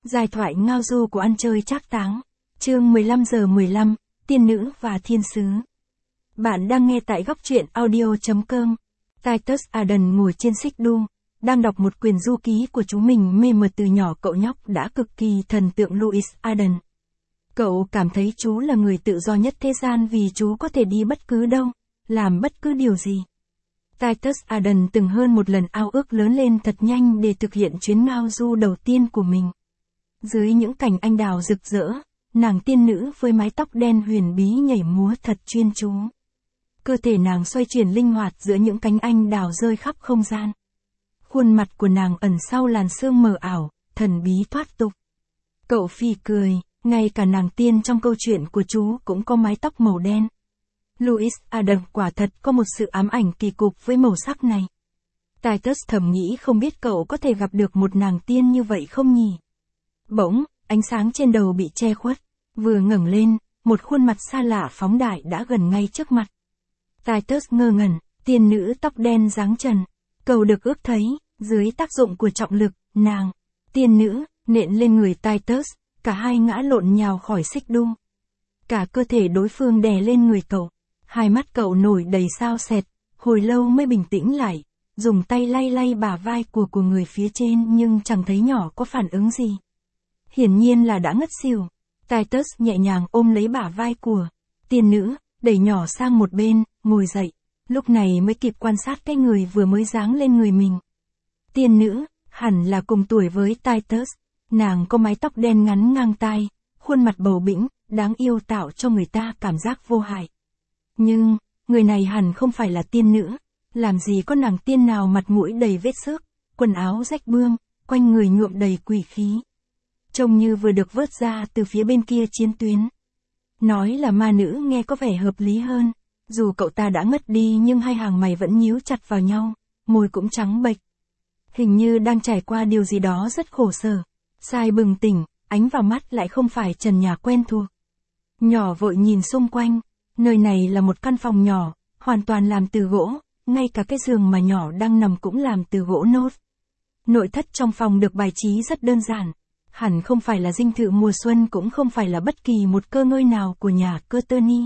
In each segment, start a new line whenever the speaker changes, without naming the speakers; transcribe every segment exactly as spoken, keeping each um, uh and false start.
Giai thoại ngao du của ăn chơi trác táng. Chương mười lăm giờ mười lăm, tiên nữ và thiên sứ. Bạn đang nghe tại góc truyện audio chấm com. Titus Arden ngồi trên xích đu, đang đọc một quyển du ký của chú mình mê mệt từ nhỏ. Cậu nhóc đã cực kỳ thần tượng Louis Arden. Cậu cảm thấy chú là người tự do nhất thế gian vì chú có thể đi bất cứ đâu, làm bất cứ điều gì. Titus Arden từng hơn một lần ao ước lớn lên thật nhanh để thực hiện chuyến ngao du đầu tiên của mình. Dưới những cành anh đào rực rỡ, nàng tiên nữ với mái tóc đen huyền bí nhảy múa thật chuyên chú. Cơ thể nàng xoay chuyển linh hoạt giữa những cánh anh đào rơi khắp không gian. Khuôn mặt của nàng ẩn sau làn sương mờ ảo, thần bí thoát tục. Cậu phì cười, ngay cả nàng tiên trong câu chuyện của chú cũng có mái tóc màu đen. Louis Arden quả thật có một sự ám ảnh kỳ cục với màu sắc này. Titus thầm nghĩ không biết cậu có thể gặp được một nàng tiên như vậy không nhỉ? Bỗng, ánh sáng trên đầu bị che khuất, vừa ngẩng lên, một khuôn mặt xa lạ phóng đại đã gần ngay trước mặt. Titus ngơ ngẩn, tiên nữ tóc đen dáng trần, cậu được ước thấy, dưới tác dụng của trọng lực, nàng, tiên nữ, nện lên người Titus, cả hai ngã lộn nhào khỏi xích đu. Cả cơ thể đối phương đè lên người cậu, hai mắt cậu nổi đầy sao sệt, hồi lâu mới bình tĩnh lại, dùng tay lay lay bả vai của của người phía trên nhưng chẳng thấy nhỏ có phản ứng gì. Hiển nhiên là đã ngất xỉu. Titus nhẹ nhàng ôm lấy bả vai của tiên nữ, đẩy nhỏ sang một bên, ngồi dậy, lúc này mới kịp quan sát cái người vừa mới giáng lên người mình. Tiên nữ, hẳn là cùng tuổi với Titus, nàng có mái tóc đen ngắn ngang tai, khuôn mặt bầu bĩnh, đáng yêu tạo cho người ta cảm giác vô hại. Nhưng, người này hẳn không phải là tiên nữ, làm gì có nàng tiên nào mặt mũi đầy vết xước, quần áo rách bươm, quanh người nhuộm đầy quỷ khí. Trông như vừa được vớt ra từ phía bên kia chiến tuyến. Nói là ma nữ nghe có vẻ hợp lý hơn, dù cậu ta đã ngất đi nhưng hai hàng mày vẫn nhíu chặt vào nhau, môi cũng trắng bệch. Hình như đang trải qua điều gì đó rất khổ sở. Sai bừng tỉnh, ánh vào mắt lại không phải trần nhà quen thuộc. Nhỏ vội nhìn xung quanh, nơi này là một căn phòng nhỏ, hoàn toàn làm từ gỗ, ngay cả cái giường mà nhỏ đang nằm cũng làm từ gỗ nốt. Nội thất trong phòng được bài trí rất đơn giản. Hẳn không phải là dinh thự mùa xuân cũng không phải là bất kỳ một cơ ngơi nào của nhà Courtney.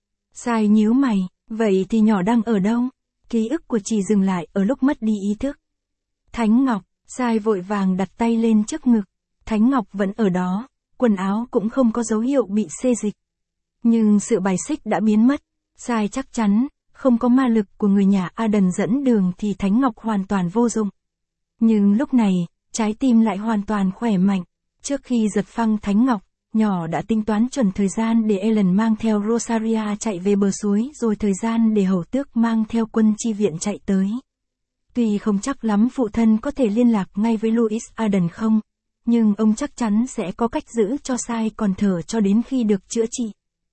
Sai nhíu mày, vậy thì nhỏ đang ở đâu? Ký ức của chị dừng lại ở lúc mất đi ý thức. Thánh Ngọc, Sai vội vàng đặt tay lên trước ngực. Thánh Ngọc vẫn ở đó, quần áo cũng không có dấu hiệu bị xê dịch. Nhưng sự bài xích đã biến mất. Sai chắc chắn, không có ma lực của người nhà Arden dẫn đường thì Thánh Ngọc hoàn toàn vô dụng. Nhưng lúc này, trái tim lại hoàn toàn khỏe mạnh. Trước khi giật phăng Thánh Ngọc, nhỏ đã tính toán chuẩn thời gian để Ellen mang theo Rosaria chạy về bờ suối rồi thời gian để hầu tước mang theo quân chi viện chạy tới. Tuy không chắc lắm phụ thân có thể liên lạc ngay với Louis Arden không, nhưng ông chắc chắn sẽ có cách giữ cho Sai còn thở cho đến khi được chữa trị.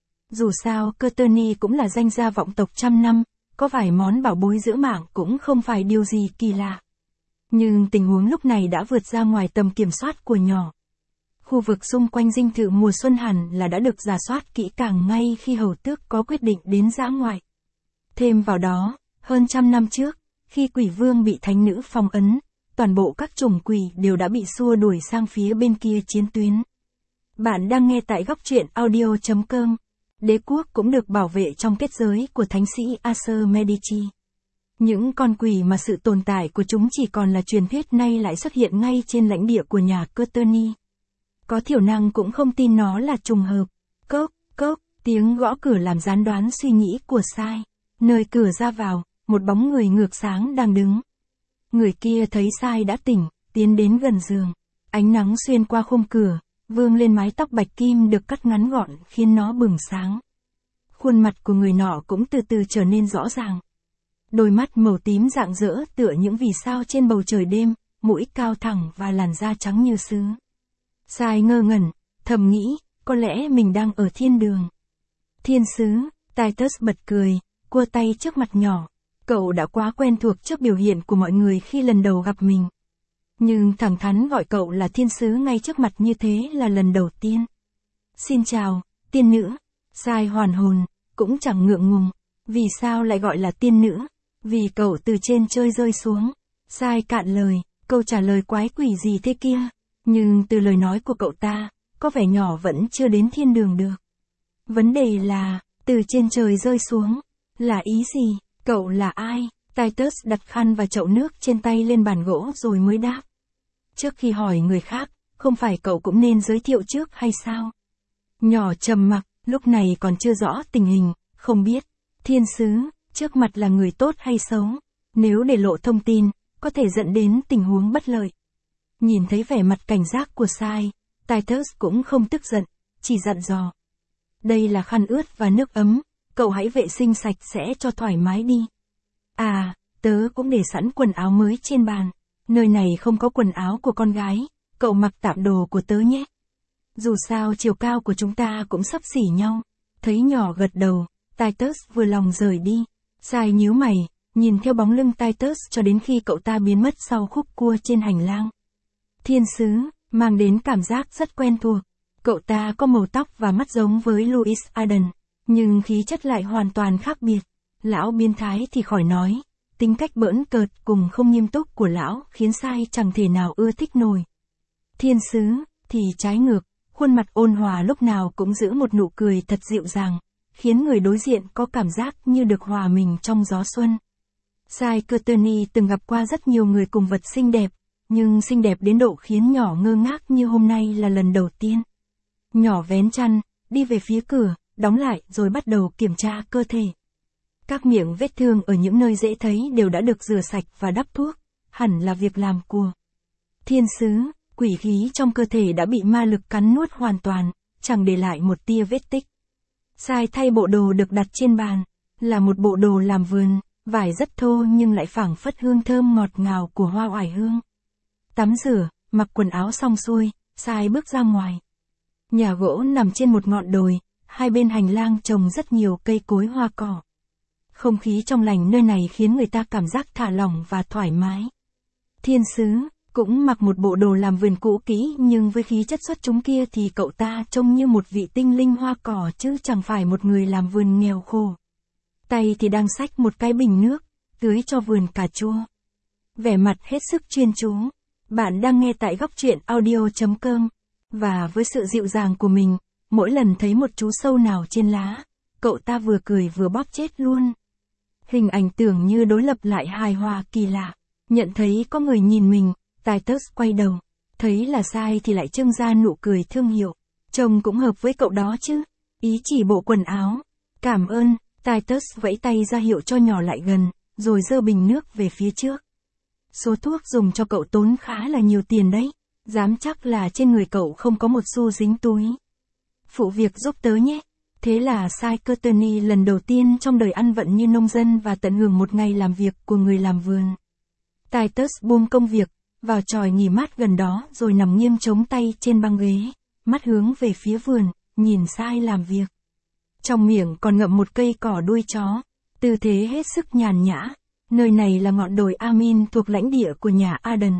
Dù sao, Courtney cũng là danh gia vọng tộc trăm năm, có vài món bảo bối giữ mạng cũng không phải điều gì kỳ lạ. Nhưng tình huống lúc này đã vượt ra ngoài tầm kiểm soát của nhỏ. Khu vực xung quanh dinh thự mùa xuân hẳn là đã được rà soát kỹ càng ngay khi hầu tước có quyết định đến dã ngoại. Thêm vào đó, hơn trăm năm trước, khi quỷ vương bị thánh nữ phong ấn, toàn bộ các chủng quỷ đều đã bị xua đuổi sang phía bên kia chiến tuyến. Bạn đang nghe tại góc truyện audio chấm com. Đế quốc cũng được bảo vệ trong kết giới của thánh sĩ Acer Medici. Những con quỷ mà sự tồn tại của chúng chỉ còn là truyền thuyết nay lại xuất hiện ngay trên lãnh địa của nhà Courtney. Có thiểu năng cũng không tin nó là trùng hợp. Cốc, cốc, tiếng gõ cửa làm gián đoán suy nghĩ của Sai. Nơi cửa ra vào, một bóng người ngược sáng đang đứng. Người kia thấy Sai đã tỉnh, tiến đến gần giường. Ánh nắng xuyên qua khung cửa, vương lên mái tóc bạch kim được cắt ngắn gọn khiến nó bừng sáng. Khuôn mặt của người nọ cũng từ từ trở nên rõ ràng. Đôi mắt màu tím rạng rỡ tựa những vì sao trên bầu trời đêm, mũi cao thẳng và làn da trắng như sứ. Sai ngơ ngẩn, thầm nghĩ, có lẽ mình đang ở thiên đường. Thiên sứ, Titus bật cười, cua tay trước mặt nhỏ. Cậu đã quá quen thuộc trước biểu hiện của mọi người khi lần đầu gặp mình. Nhưng thẳng thắn gọi cậu là thiên sứ ngay trước mặt như thế là lần đầu tiên. Xin chào, tiên nữ. Sai hoàn hồn, cũng chẳng ngượng ngùng. Vì sao lại gọi là tiên nữ? Vì cậu từ trên chơi rơi xuống. Sai cạn lời, câu trả lời quái quỷ gì thế kia? Nhưng từ lời nói của cậu ta, có vẻ nhỏ vẫn chưa đến thiên đường được. Vấn đề là, từ trên trời rơi xuống, là ý gì, cậu là ai? Titus đặt khăn và chậu nước trên tay lên bàn gỗ rồi mới đáp. Trước khi hỏi người khác, không phải cậu cũng nên giới thiệu trước hay sao? Nhỏ trầm mặc, lúc này còn chưa rõ tình hình, không biết. Thiên sứ, trước mặt là người tốt hay xấu? Nếu để lộ thông tin, có thể dẫn đến tình huống bất lợi. Nhìn thấy vẻ mặt cảnh giác của Sai, Titus cũng không tức giận, chỉ dặn dò. Đây là khăn ướt và nước ấm, cậu hãy vệ sinh sạch sẽ cho thoải mái đi. À, tớ cũng để sẵn quần áo mới trên bàn. Nơi này không có quần áo của con gái, cậu mặc tạm đồ của tớ nhé. Dù sao chiều cao của chúng ta cũng xấp xỉ nhau. Thấy nhỏ gật đầu, Titus vừa lòng rời đi. Sai nhíu mày, nhìn theo bóng lưng Titus cho đến khi cậu ta biến mất sau khúc cua trên hành lang. Thiên sứ, mang đến cảm giác rất quen thuộc. Cậu ta có màu tóc và mắt giống với Louis Arden, nhưng khí chất lại hoàn toàn khác biệt. Lão biến thái thì khỏi nói, tính cách bỡn cợt cùng không nghiêm túc của lão khiến Sai chẳng thể nào ưa thích nổi. Thiên sứ, thì trái ngược, khuôn mặt ôn hòa lúc nào cũng giữ một nụ cười thật dịu dàng, khiến người đối diện có cảm giác như được hòa mình trong gió xuân. Sai Courtney từng gặp qua rất nhiều người cùng vật xinh đẹp, nhưng xinh đẹp đến độ khiến nhỏ ngơ ngác như hôm nay là lần đầu tiên. Nhỏ vén chăn, đi về phía cửa, đóng lại rồi bắt đầu kiểm tra cơ thể. Các miệng vết thương ở những nơi dễ thấy đều đã được rửa sạch và đắp thuốc, hẳn là việc làm của thiên sứ. Quỷ khí trong cơ thể đã bị ma lực cắn nuốt hoàn toàn, chẳng để lại một tia vết tích. Sai thay bộ đồ được đặt trên bàn, là một bộ đồ làm vườn, vải rất thô nhưng lại phảng phất hương thơm ngọt ngào của hoa oải hương. Tắm rửa, mặc quần áo xong xuôi, Sai bước ra ngoài. Nhà gỗ nằm trên một ngọn đồi, hai bên hành lang trồng rất nhiều cây cối hoa cỏ. Không khí trong lành nơi này khiến người ta cảm giác thả lỏng và thoải mái. Thiên sứ cũng mặc một bộ đồ làm vườn cũ kỹ nhưng với khí chất xuất chúng kia thì cậu ta trông như một vị tinh linh hoa cỏ chứ chẳng phải một người làm vườn nghèo khổ. Tay thì đang xách một cái bình nước, tưới cho vườn cà chua. Vẻ mặt hết sức chuyên chú. Bạn đang nghe tại góc truyện audio chấm com. Và với sự dịu dàng của mình, mỗi lần thấy một chú sâu nào trên lá, cậu ta vừa cười vừa bóp chết luôn. Hình ảnh tưởng như đối lập lại hài hòa kỳ lạ. Nhận thấy có người nhìn mình, Titus quay đầu. Thấy là Sai thì lại trưng ra nụ cười thương hiệu. Trông cũng hợp với cậu đó chứ. Ý chỉ bộ quần áo. Cảm ơn, Titus vẫy tay ra hiệu cho nhỏ lại gần, rồi giơ bình nước về phía trước. Số thuốc dùng cho cậu tốn khá là nhiều tiền đấy. Dám chắc là trên người cậu không có một xu dính túi. Phụ việc giúp tớ nhé. Thế là Sai Courtney lần đầu tiên trong đời ăn vận như nông dân và tận hưởng một ngày làm việc của người làm vườn. Titus buông công việc, vào chòi nghỉ mát gần đó rồi nằm nghiêng chống tay trên băng ghế, mắt hướng về phía vườn, nhìn Sai làm việc. Trong miệng còn ngậm một cây cỏ đuôi chó, tư thế hết sức nhàn nhã. Nơi này là ngọn đồi Amin thuộc lãnh địa của nhà Arden.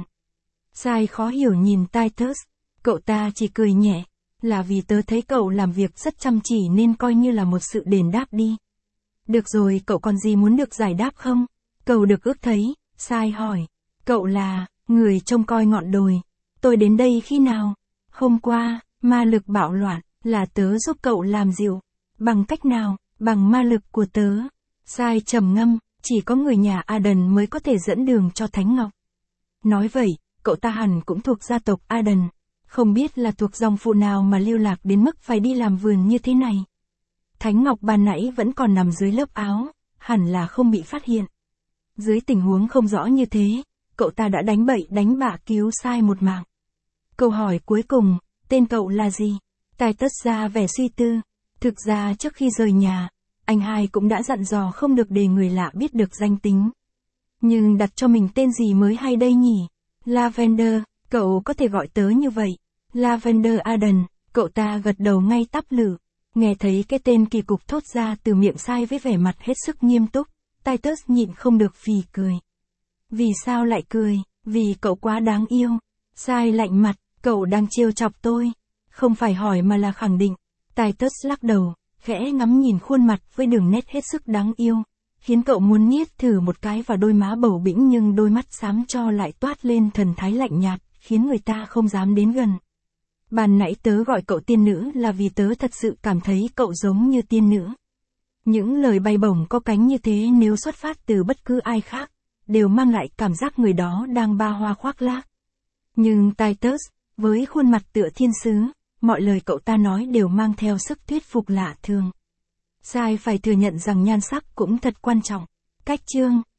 Sai khó hiểu nhìn Titus, cậu ta chỉ cười nhẹ, là vì tớ thấy cậu làm việc rất chăm chỉ nên coi như là một sự đền đáp đi. Được rồi, cậu còn gì muốn được giải đáp không? Cậu được ước thấy, Sai hỏi. Cậu là người trông coi ngọn đồi. Tôi đến đây khi nào? Hôm qua, ma lực bạo loạn, là tớ giúp cậu làm dịu. Bằng cách nào? Bằng ma lực của tớ. Sai trầm ngâm, chỉ có người nhà Arden mới có thể dẫn đường cho Thánh Ngọc. Nói vậy, cậu ta hẳn cũng thuộc gia tộc Arden. Không biết là thuộc dòng phụ nào mà lưu lạc đến mức phải đi làm vườn như thế này. Thánh Ngọc ban nãy vẫn còn nằm dưới lớp áo, hẳn là không bị phát hiện. Dưới tình huống không rõ như thế, cậu ta đã đánh bậy đánh bạ cứu Sai một mạng. Câu hỏi cuối cùng, tên cậu là gì? Titus ra vẻ suy tư. Thực ra trước khi rời nhà, anh hai cũng đã dặn dò không được để người lạ biết được danh tính. Nhưng đặt cho mình tên gì mới hay đây nhỉ? Lavender, cậu có thể gọi tớ như vậy. Lavender Arden, cậu ta gật đầu ngay tắp lự. Nghe thấy cái tên kỳ cục thốt ra từ miệng Sai với vẻ mặt hết sức nghiêm túc, Titus nhịn không được phì cười. Vì sao lại cười? Vì cậu quá đáng yêu. Sai lạnh mặt, cậu đang trêu chọc tôi. Không phải hỏi mà là khẳng định. Titus lắc đầu, khẽ ngắm nhìn khuôn mặt với đường nét hết sức đáng yêu, khiến cậu muốn niết thử một cái vào đôi má bầu bĩnh nhưng đôi mắt xám cho lại toát lên thần thái lạnh nhạt, khiến người ta không dám đến gần. Ban nãy tớ gọi cậu tiên nữ là vì tớ thật sự cảm thấy cậu giống như tiên nữ. Những lời bay bổng có cánh như thế nếu xuất phát từ bất cứ ai khác, đều mang lại cảm giác người đó đang ba hoa khoác lác. Nhưng Titus, với khuôn mặt tựa thiên sứ, mọi lời cậu ta nói đều mang theo sức thuyết phục lạ thường. Sai phải thừa nhận rằng nhan sắc cũng thật quan trọng. Cách chương